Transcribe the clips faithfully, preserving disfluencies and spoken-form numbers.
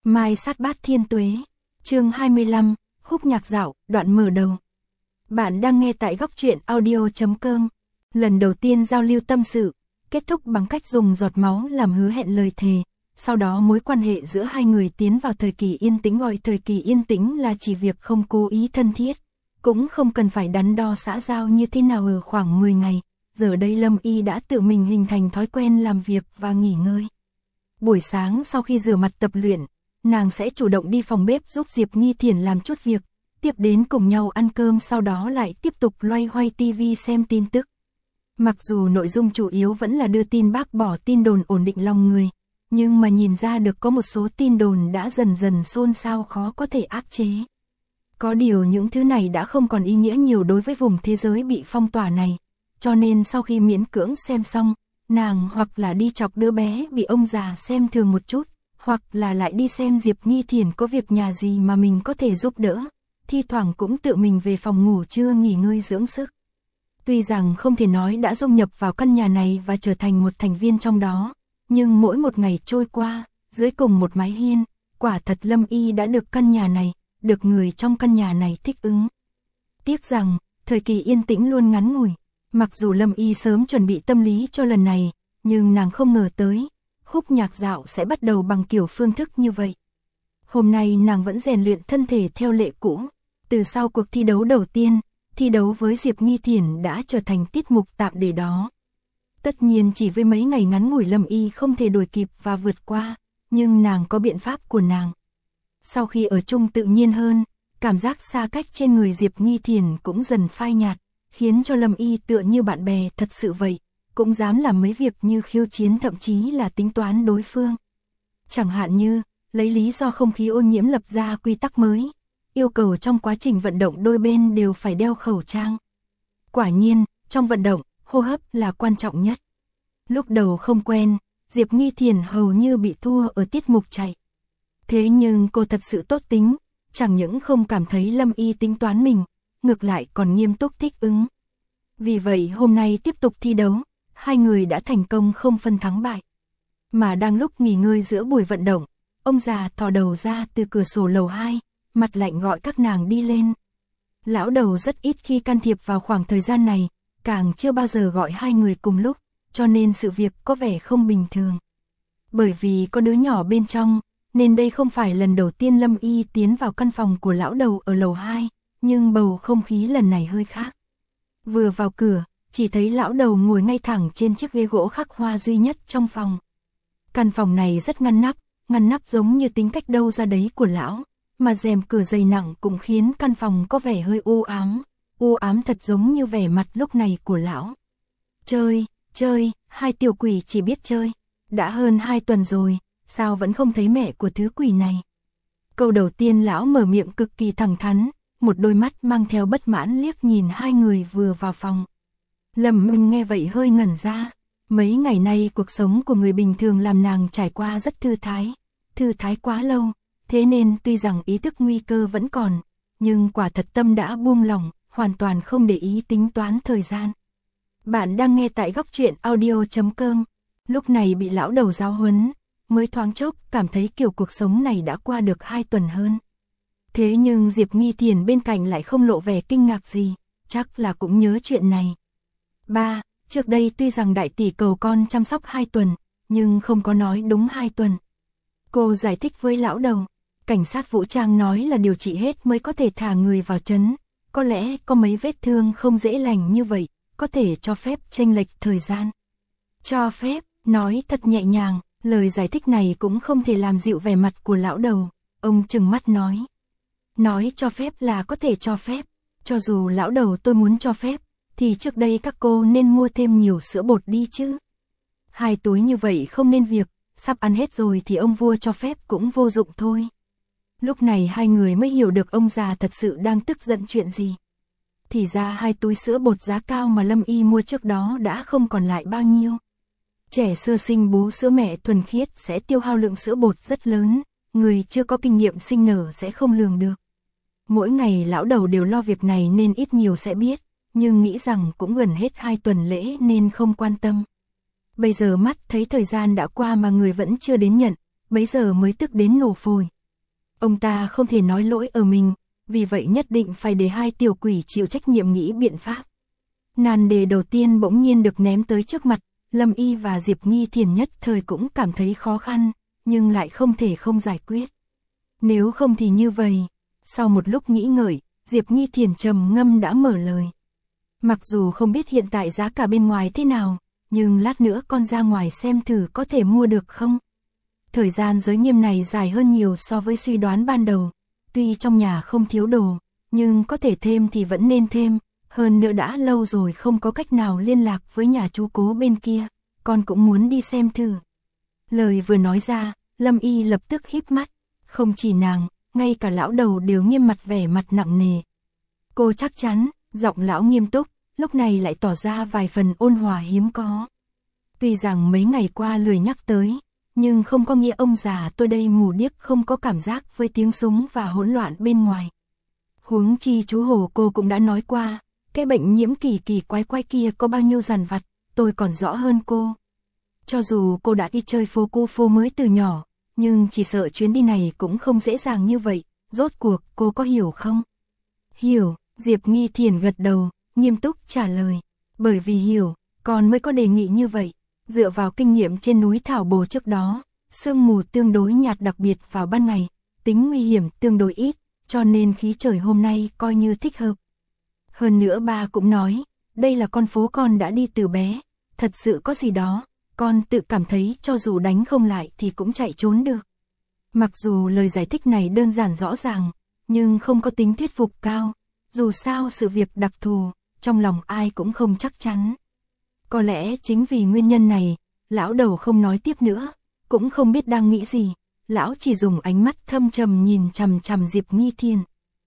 Mai sát bát thiên tuế, chương hai mươi lăm, khúc nhạc dạo, đoạn mở đầu. Bạn đang nghe tại góc truyện audio chấm com. Lần đầu tiên giao lưu tâm sự, kết thúc bằng cách dùng giọt máu làm hứa hẹn lời thề. Sau đó mối quan hệ giữa hai người tiến vào thời kỳ yên tĩnh, gọi thời kỳ yên tĩnh là chỉ việc không cố ý thân thiết, cũng không cần phải đắn đo xã giao như thế nào ở khoảng mười ngày. Giờ đây Lâm Y đã tự mình hình thành thói quen làm việc và nghỉ ngơi. Buổi sáng sau khi rửa mặt tập luyện, nàng sẽ chủ động đi phòng bếp giúp Diệp Nghi Thiển làm chút việc, tiếp đến cùng nhau ăn cơm, sau đó lại tiếp tục loay hoay tivi xem tin tức. Mặc dù nội dung chủ yếu vẫn là đưa tin bác bỏ tin đồn ổn định lòng người, nhưng mà nhìn ra được có một số tin đồn đã dần dần xôn xao khó có thể áp chế. Có điều những thứ này đã không còn ý nghĩa nhiều đối với vùng thế giới bị phong tỏa này, cho nên sau khi miễn cưỡng xem xong, nàng hoặc là đi chọc đứa bé bị ông già xem thường một chút, hoặc là lại đi xem Diệp Nghi Thiển có việc nhà gì mà mình có thể giúp đỡ, thi thoảng cũng tự mình về phòng ngủ trưa nghỉ ngơi dưỡng sức. Tuy rằng không thể nói đã dung nhập vào căn nhà này và trở thành một thành viên trong đó, nhưng mỗi một ngày trôi qua, dưới cùng một mái hiên, quả thật Lâm Y đã được căn nhà này, được người trong căn nhà này thích ứng. Tiếc rằng, thời kỳ yên tĩnh luôn ngắn ngủi, mặc dù Lâm Y sớm chuẩn bị tâm lý cho lần này, nhưng nàng không ngờ tới, khúc nhạc dạo sẽ bắt đầu bằng kiểu phương thức như vậy. Hôm nay nàng vẫn rèn luyện thân thể theo lệ cũ, từ sau cuộc thi đấu đầu tiên, thi đấu với Diệp Nghi Thiển đã trở thành tiết mục tạm để đó. Tất nhiên chỉ với mấy ngày ngắn ngủi Lâm Y không thể đuổi kịp và vượt qua, nhưng nàng có biện pháp của nàng. Sau khi ở chung tự nhiên hơn, cảm giác xa cách trên người Diệp Nghi Thiển cũng dần phai nhạt, khiến cho Lâm Y tựa như bạn bè thật sự vậy, cũng dám làm mấy việc như khiêu chiến, thậm chí là tính toán đối phương. Chẳng hạn như, lấy lý do không khí ô nhiễm lập ra quy tắc mới, yêu cầu trong quá trình vận động đôi bên đều phải đeo khẩu trang. Quả nhiên, trong vận động, hô hấp là quan trọng nhất. Lúc đầu không quen, Diệp Nghi Thiển hầu như bị thua ở tiết mục chạy. Thế nhưng cô thật sự tốt tính, chẳng những không cảm thấy Lâm Y tính toán mình, ngược lại còn nghiêm túc thích ứng. Vì vậy hôm nay tiếp tục thi đấu, hai người đã thành công không phân thắng bại. Mà đang lúc nghỉ ngơi giữa buổi vận động, ông già thò đầu ra từ cửa sổ lầu hai, mặt lạnh gọi các nàng đi lên. Lão đầu rất ít khi can thiệp vào khoảng thời gian này, càng chưa bao giờ gọi hai người cùng lúc, cho nên sự việc có vẻ không bình thường. Bởi vì có đứa nhỏ bên trong, nên đây không phải lần đầu tiên Lâm Y tiến vào căn phòng của lão đầu ở lầu hai, nhưng bầu không khí lần này hơi khác. Vừa vào cửa, chỉ thấy lão đầu ngồi ngay thẳng trên chiếc ghế gỗ khắc hoa duy nhất trong phòng. Căn phòng này rất ngăn nắp, ngăn nắp giống như tính cách đâu ra đấy của lão, mà rèm cửa dày nặng cũng khiến căn phòng có vẻ hơi u ám, u ám thật giống như vẻ mặt lúc này của lão. Chơi, chơi, hai tiểu quỷ chỉ biết chơi, đã hơn hai tuần rồi, sao vẫn không thấy mẹ của thứ quỷ này. Câu đầu tiên lão mở miệng cực kỳ thẳng thắn, một đôi mắt mang theo bất mãn liếc nhìn hai người vừa vào phòng. Lâm Minh nghe vậy hơi ngẩn ra, mấy ngày nay cuộc sống của người bình thường làm nàng trải qua rất thư thái, thư thái quá lâu, thế nên tuy rằng ý thức nguy cơ vẫn còn, nhưng quả thật tâm đã buông lỏng, hoàn toàn không để ý tính toán thời gian. Bạn đang nghe tại góc truyện audio chấm com, lúc này bị lão đầu giáo huấn, mới thoáng chốc cảm thấy kiểu cuộc sống này đã qua được hai tuần hơn. Thế nhưng Diệp Nghi Thiển bên cạnh lại không lộ vẻ kinh ngạc gì, chắc là cũng nhớ chuyện này. Ba, trước đây tuy rằng đại tỷ cầu con chăm sóc hai tuần, nhưng không có nói đúng hai tuần. Cô giải thích với lão đầu, cảnh sát vũ trang nói là điều trị hết mới có thể thả người vào trấn, có lẽ có mấy vết thương không dễ lành như vậy, có thể cho phép chênh lệch thời gian. Cho phép, nói thật nhẹ nhàng, lời giải thích này cũng không thể làm dịu vẻ mặt của lão đầu, ông trừng mắt nói. Nói cho phép là có thể cho phép, cho dù lão đầu tôi muốn cho phép, thì trước đây các cô nên mua thêm nhiều sữa bột đi chứ. Hai túi như vậy không nên việc, sắp ăn hết rồi thì ông vua cho phép cũng vô dụng thôi. Lúc này hai người mới hiểu được ông già thật sự đang tức giận chuyện gì. Thì ra hai túi sữa bột giá cao mà Lâm Y mua trước đó đã không còn lại bao nhiêu. Trẻ sơ sinh bú sữa mẹ thuần khiết sẽ tiêu hao lượng sữa bột rất lớn, người chưa có kinh nghiệm sinh nở sẽ không lường được. Mỗi ngày lão đầu đều lo việc này nên ít nhiều sẽ biết, nhưng nghĩ rằng cũng gần hết hai tuần lễ nên không quan tâm. Bây giờ mắt thấy thời gian đã qua mà người vẫn chưa đến nhận, bấy giờ mới tức đến nổ phổi, Ông ta không thể nói lỗi ở mình, vì vậy nhất định phải để hai tiểu quỷ chịu trách nhiệm nghĩ biện pháp. Nan đề đầu tiên bỗng nhiên được ném tới trước mặt, Lâm Y và Diệp Nghi Thiền nhất thời cũng cảm thấy khó khăn, nhưng lại không thể không giải quyết. Nếu không thì như vậy. Sau một lúc nghĩ ngợi, Diệp Nghi Thiền trầm ngâm đã mở lời. Mặc dù không biết hiện tại giá cả bên ngoài thế nào, nhưng lát nữa con ra ngoài xem thử có thể mua được không? Thời gian giới nghiêm này dài hơn nhiều so với suy đoán ban đầu. Tuy trong nhà không thiếu đồ, nhưng có thể thêm thì vẫn nên thêm. Hơn nữa đã lâu rồi không có cách nào liên lạc với nhà chú Cố bên kia, con cũng muốn đi xem thử. Lời vừa nói ra, Lâm Y lập tức híp mắt. Không chỉ nàng, ngay cả lão đầu đều nghiêm mặt vẻ mặt nặng nề. Cô chắc chắn, giọng lão nghiêm túc, lúc này lại tỏ ra vài phần ôn hòa hiếm có. Tuy rằng mấy ngày qua lười nhắc tới, nhưng không có nghĩa ông già tôi đây mù điếc không có cảm giác với tiếng súng và hỗn loạn bên ngoài. Huống chi chú Hồ cô cũng đã nói qua, cái bệnh nhiễm kỳ kỳ quái quái kia có bao nhiêu dằn vặt, tôi còn rõ hơn cô. Cho dù cô đã đi chơi phố cũ phố mới từ nhỏ, nhưng chỉ sợ chuyến đi này cũng không dễ dàng như vậy, rốt cuộc cô có hiểu không? Hiểu, Diệp Nghi Thiền gật đầu, nghiêm túc trả lời. Bởi vì hiểu, con mới có đề nghị như vậy. Dựa vào kinh nghiệm trên núi Thảo Bồ trước đó, sương mù tương đối nhạt đặc biệt vào ban ngày, tính nguy hiểm tương đối ít, cho nên khí trời hôm nay coi như thích hợp. Hơn nữa ba cũng nói, đây là con phố con đã đi từ bé, thật sự có gì đó, con tự cảm thấy cho dù đánh không lại thì cũng chạy trốn được. Mặc dù lời giải thích này đơn giản rõ ràng, nhưng không có tính thuyết phục cao, dù sao sự việc đặc thù, trong lòng ai cũng không chắc chắn. Có lẽ chính vì nguyên nhân này, lão đầu không nói tiếp nữa, cũng không biết đang nghĩ gì, lão chỉ dùng ánh mắt thâm trầm nhìn chằm chằm Diệp Nghi Thiền.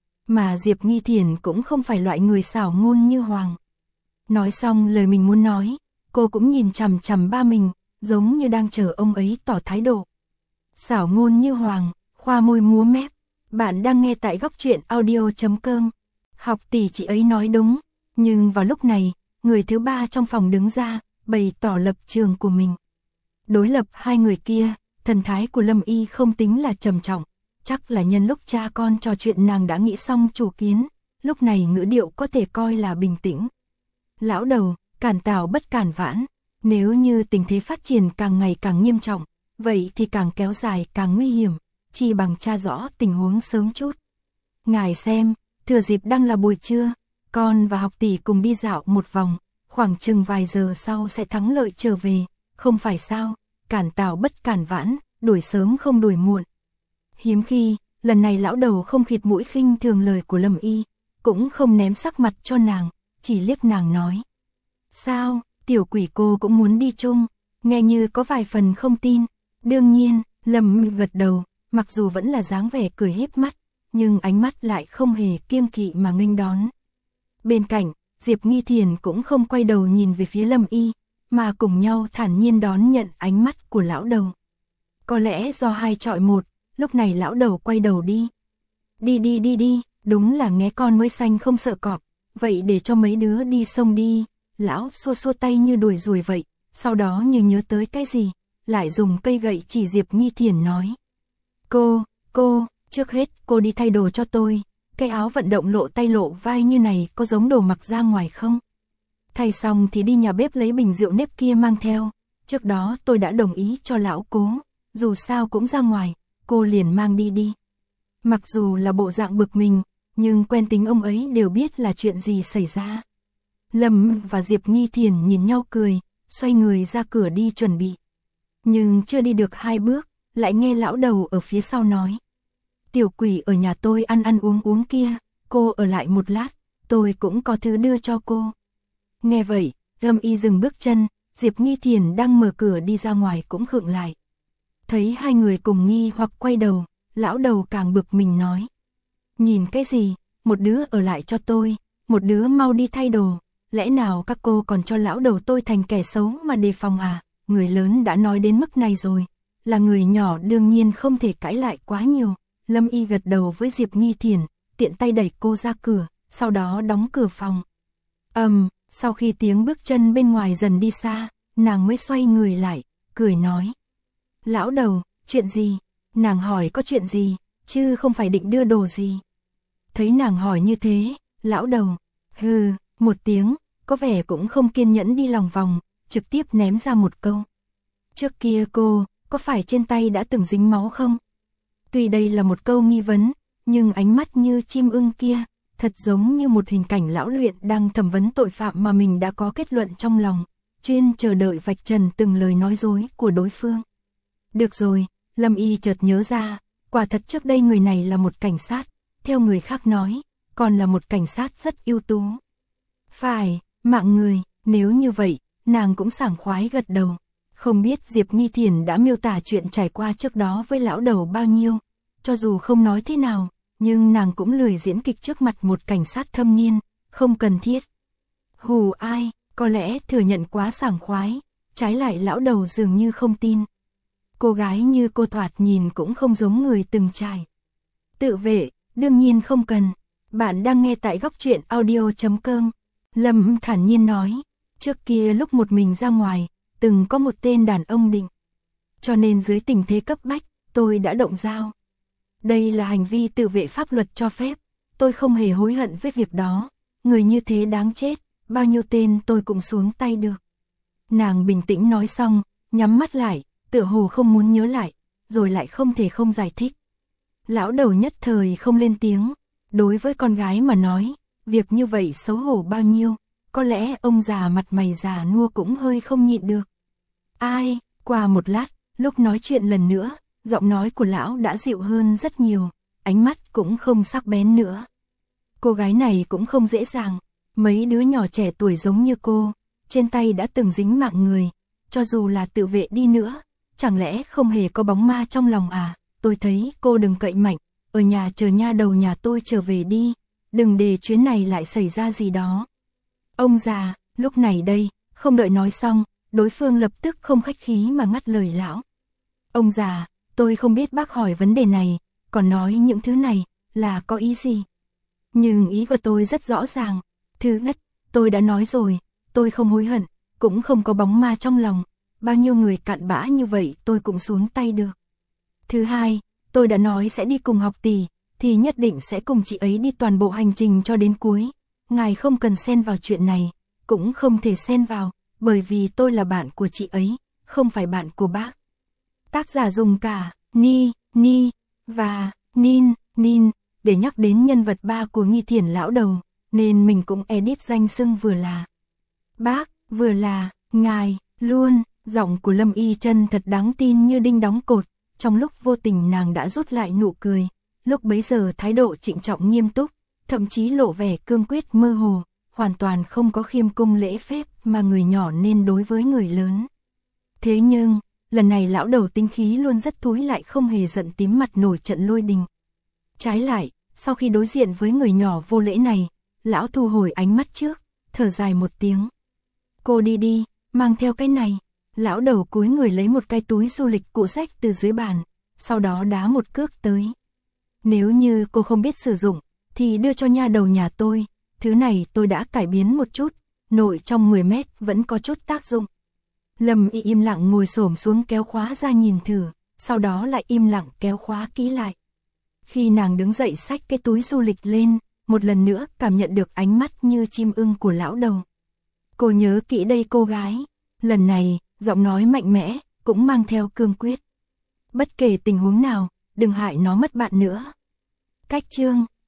Mà Diệp Nghi Thiền cũng không phải loại người xảo ngôn như Hoàng. Nói xong lời mình muốn nói, cô cũng nhìn chằm chằm ba mình, giống như đang chờ ông ấy tỏ thái độ. Xảo ngôn như Hoàng, khoa môi múa mép, bạn đang nghe tại góc truyện audio chấm com. Học tỷ chị ấy nói đúng, nhưng vào lúc này, người thứ ba trong phòng đứng ra, bày tỏ lập trường của mình. Đối lập hai người kia, thần thái của Lâm Y không tính là trầm trọng, chắc là nhân lúc cha con trò chuyện nàng đã nghĩ xong chủ kiến, lúc này ngữ điệu có thể coi là bình tĩnh. Lão đầu, cản tảo bất cản vãn, nếu như tình thế phát triển càng ngày càng nghiêm trọng, vậy thì càng kéo dài càng nguy hiểm, chỉ bằng tra rõ tình huống sớm chút. Ngài xem, thừa dịp đang là buổi trưa, con và học tỷ cùng đi dạo một vòng, khoảng chừng vài giờ sau sẽ thắng lợi trở về, không phải sao, cản tảo bất cản vãn, đuổi sớm không đuổi muộn. Hiếm khi, lần này lão đầu không khịt mũi khinh thường lời của Lâm Y, cũng không ném sắc mặt cho nàng, chỉ liếc nàng nói. Sao, tiểu quỷ cô cũng muốn đi chung, nghe như có vài phần không tin. Đương nhiên, Lâm Y gật đầu, mặc dù vẫn là dáng vẻ cười híp mắt, nhưng ánh mắt lại không hề kiêng kỵ mà nghênh đón. Bên cạnh, Diệp Nghi Thiền cũng không quay đầu nhìn về phía Lâm Y, mà cùng nhau thản nhiên đón nhận ánh mắt của lão đầu. Có lẽ do hai chọi một, lúc này lão đầu quay đầu đi. Đi đi đi đi, đúng là nghe con mới xanh không sợ cọp, vậy để cho mấy đứa đi sông đi. Lão xua xua tay như đuổi ruồi vậy, sau đó như nhớ tới cái gì, lại dùng cây gậy chỉ Diệp Nghi Thiền nói. Cô, cô, trước hết cô đi thay đồ cho tôi, cái áo vận động lộ tay lộ vai như này có giống đồ mặc ra ngoài không? Thay xong thì đi nhà bếp lấy bình rượu nếp kia mang theo, trước đó tôi đã đồng ý cho lão Cố, dù sao cũng ra ngoài, cô liền mang đi đi. Mặc dù là bộ dạng bực mình, nhưng quen tính ông ấy đều biết là chuyện gì xảy ra. Lâm và Diệp Nghi Thiền nhìn nhau cười, xoay người ra cửa đi chuẩn bị. Nhưng chưa đi được hai bước, lại nghe lão đầu ở phía sau nói. Tiểu quỷ ở nhà tôi ăn ăn uống uống kia, cô ở lại một lát, tôi cũng có thứ đưa cho cô. Nghe vậy, Lâm Y dừng bước chân, Diệp Nghi Thiền đang mở cửa đi ra ngoài cũng khựng lại. Thấy hai người cùng nghi hoặc quay đầu, lão đầu càng bực mình nói. Nhìn cái gì, một đứa ở lại cho tôi, một đứa mau đi thay đồ, lẽ nào các cô còn cho lão đầu tôi thành kẻ xấu mà đề phòng à, người lớn đã nói đến mức này rồi, là người nhỏ đương nhiên không thể cãi lại quá nhiều. Lâm Y gật đầu với Diệp Nghi Thiền, tiện tay đẩy cô ra cửa, sau đó đóng cửa phòng. Ầm, um, sau khi tiếng bước chân bên ngoài dần đi xa, nàng mới xoay người lại, cười nói. Lão đầu, chuyện gì? Nàng hỏi có chuyện gì? chứ không phải định đưa đồ gì. Thấy nàng hỏi như thế, lão đầu, hừ, một tiếng, có vẻ cũng không kiên nhẫn đi lòng vòng, trực tiếp ném ra một câu. Trước kia cô, có phải trên tay đã từng dính máu không? Tuy đây là một câu nghi vấn, nhưng ánh mắt như chim ưng kia, thật giống như một hình cảnh lão luyện đang thẩm vấn tội phạm mà mình đã có kết luận trong lòng, chuyên chờ đợi vạch trần từng lời nói dối của đối phương. Được rồi, Lâm Y chợt nhớ ra, quả thật trước đây người này là một cảnh sát, theo người khác nói, còn là một cảnh sát rất ưu tú. Phải, mạng người, nếu như vậy, nàng cũng sảng khoái gật đầu. Không biết Diệp Nghi Thiển đã miêu tả chuyện trải qua trước đó với lão đầu bao nhiêu, cho dù không nói thế nào, nhưng nàng cũng lười diễn kịch trước mặt một cảnh sát thâm niên, không cần thiết. Hù ai, có lẽ thừa nhận quá sảng khoái, trái lại lão đầu dường như không tin. Cô gái như cô thoạt nhìn cũng không giống người từng trải. Tự vệ, đương nhiên không cần. Bạn đang nghe tại góc truyện audio chấm com. Lâm thản nhiên nói, trước kia lúc một mình ra ngoài, từng có một tên đàn ông định. Cho nên dưới tình thế cấp bách, tôi đã động dao. Đây là hành vi tự vệ pháp luật cho phép, tôi không hề hối hận với việc đó. Người như thế đáng chết, bao nhiêu tên tôi cũng xuống tay được. Nàng bình tĩnh nói xong, nhắm mắt lại, tựa hồ không muốn nhớ lại, rồi lại không thể không giải thích. Lão đầu nhất thời không lên tiếng, đối với con gái mà nói, việc như vậy xấu hổ bao nhiêu, có lẽ ông già mặt mày già nua cũng hơi không nhịn được. Ai, qua một lát, lúc nói chuyện lần nữa, giọng nói của lão đã dịu hơn rất nhiều, ánh mắt cũng không sắc bén nữa. Cô gái này cũng không dễ dàng, mấy đứa nhỏ trẻ tuổi giống như cô, trên tay đã từng dính mạng người, cho dù là tự vệ đi nữa, chẳng lẽ không hề có bóng ma trong lòng à? Tôi thấy cô đừng cậy mạnh, ở nhà chờ nha đầu nhà tôi trở về đi, đừng để chuyến này lại xảy ra gì đó. Ông già, lúc này đây, không đợi nói xong, đối phương lập tức không khách khí mà ngắt lời lão. Ông già, tôi không biết bác hỏi vấn đề này, còn nói những thứ này, là có ý gì? Nhưng ý của tôi rất rõ ràng. Thứ nhất, tôi đã nói rồi, tôi không hối hận, cũng không có bóng ma trong lòng, bao nhiêu người cặn bã như vậy tôi cũng xuống tay được. Thứ hai, tôi đã nói sẽ đi cùng học tỷ, thì nhất định sẽ cùng chị ấy đi toàn bộ hành trình cho đến cuối. Ngài không cần xen vào chuyện này, cũng không thể xen vào, bởi vì tôi là bạn của chị ấy, không phải bạn của bác. Tác giả dùng cả ni, ni và nin, nin để nhắc đến nhân vật ba của Nghi Thiển lão đầu, nên mình cũng edit danh xưng vừa là bác, vừa là ngài, luôn. Giọng của Lâm Y chân thật đáng tin như đinh đóng cột, trong lúc vô tình nàng đã rút lại nụ cười, lúc bấy giờ thái độ trịnh trọng nghiêm túc, thậm chí lộ vẻ cương quyết mơ hồ, hoàn toàn không có khiêm cung lễ phép mà người nhỏ nên đối với người lớn. Thế nhưng, lần này lão đầu tinh khí luôn rất thúi lại không hề giận tím mặt nổi trận lôi đình. Trái lại, sau khi đối diện với người nhỏ vô lễ này, lão thu hồi ánh mắt trước, thở dài một tiếng. Cô đi đi, mang theo cái này. Lão đầu cúi người lấy một cái túi du lịch cũ sách từ dưới bàn, sau đó đá một cước tới. Nếu như cô không biết sử dụng, thì đưa cho nha đầu nhà tôi, thứ này tôi đã cải biến một chút, nội trong mười mét vẫn có chút tác dụng. Lâm Y im lặng ngồi xổm xuống kéo khóa ra nhìn thử, sau đó lại im lặng kéo khóa kỹ lại. Khi nàng đứng dậy xách cái túi du lịch lên, một lần nữa cảm nhận được ánh mắt như chim ưng của lão đầu. Cô nhớ kỹ đây cô gái, lần này, giọng nói mạnh mẽ, cũng mang theo cương quyết. Bất kể tình huống nào, đừng hại nó mất bạn nữa. Cách chương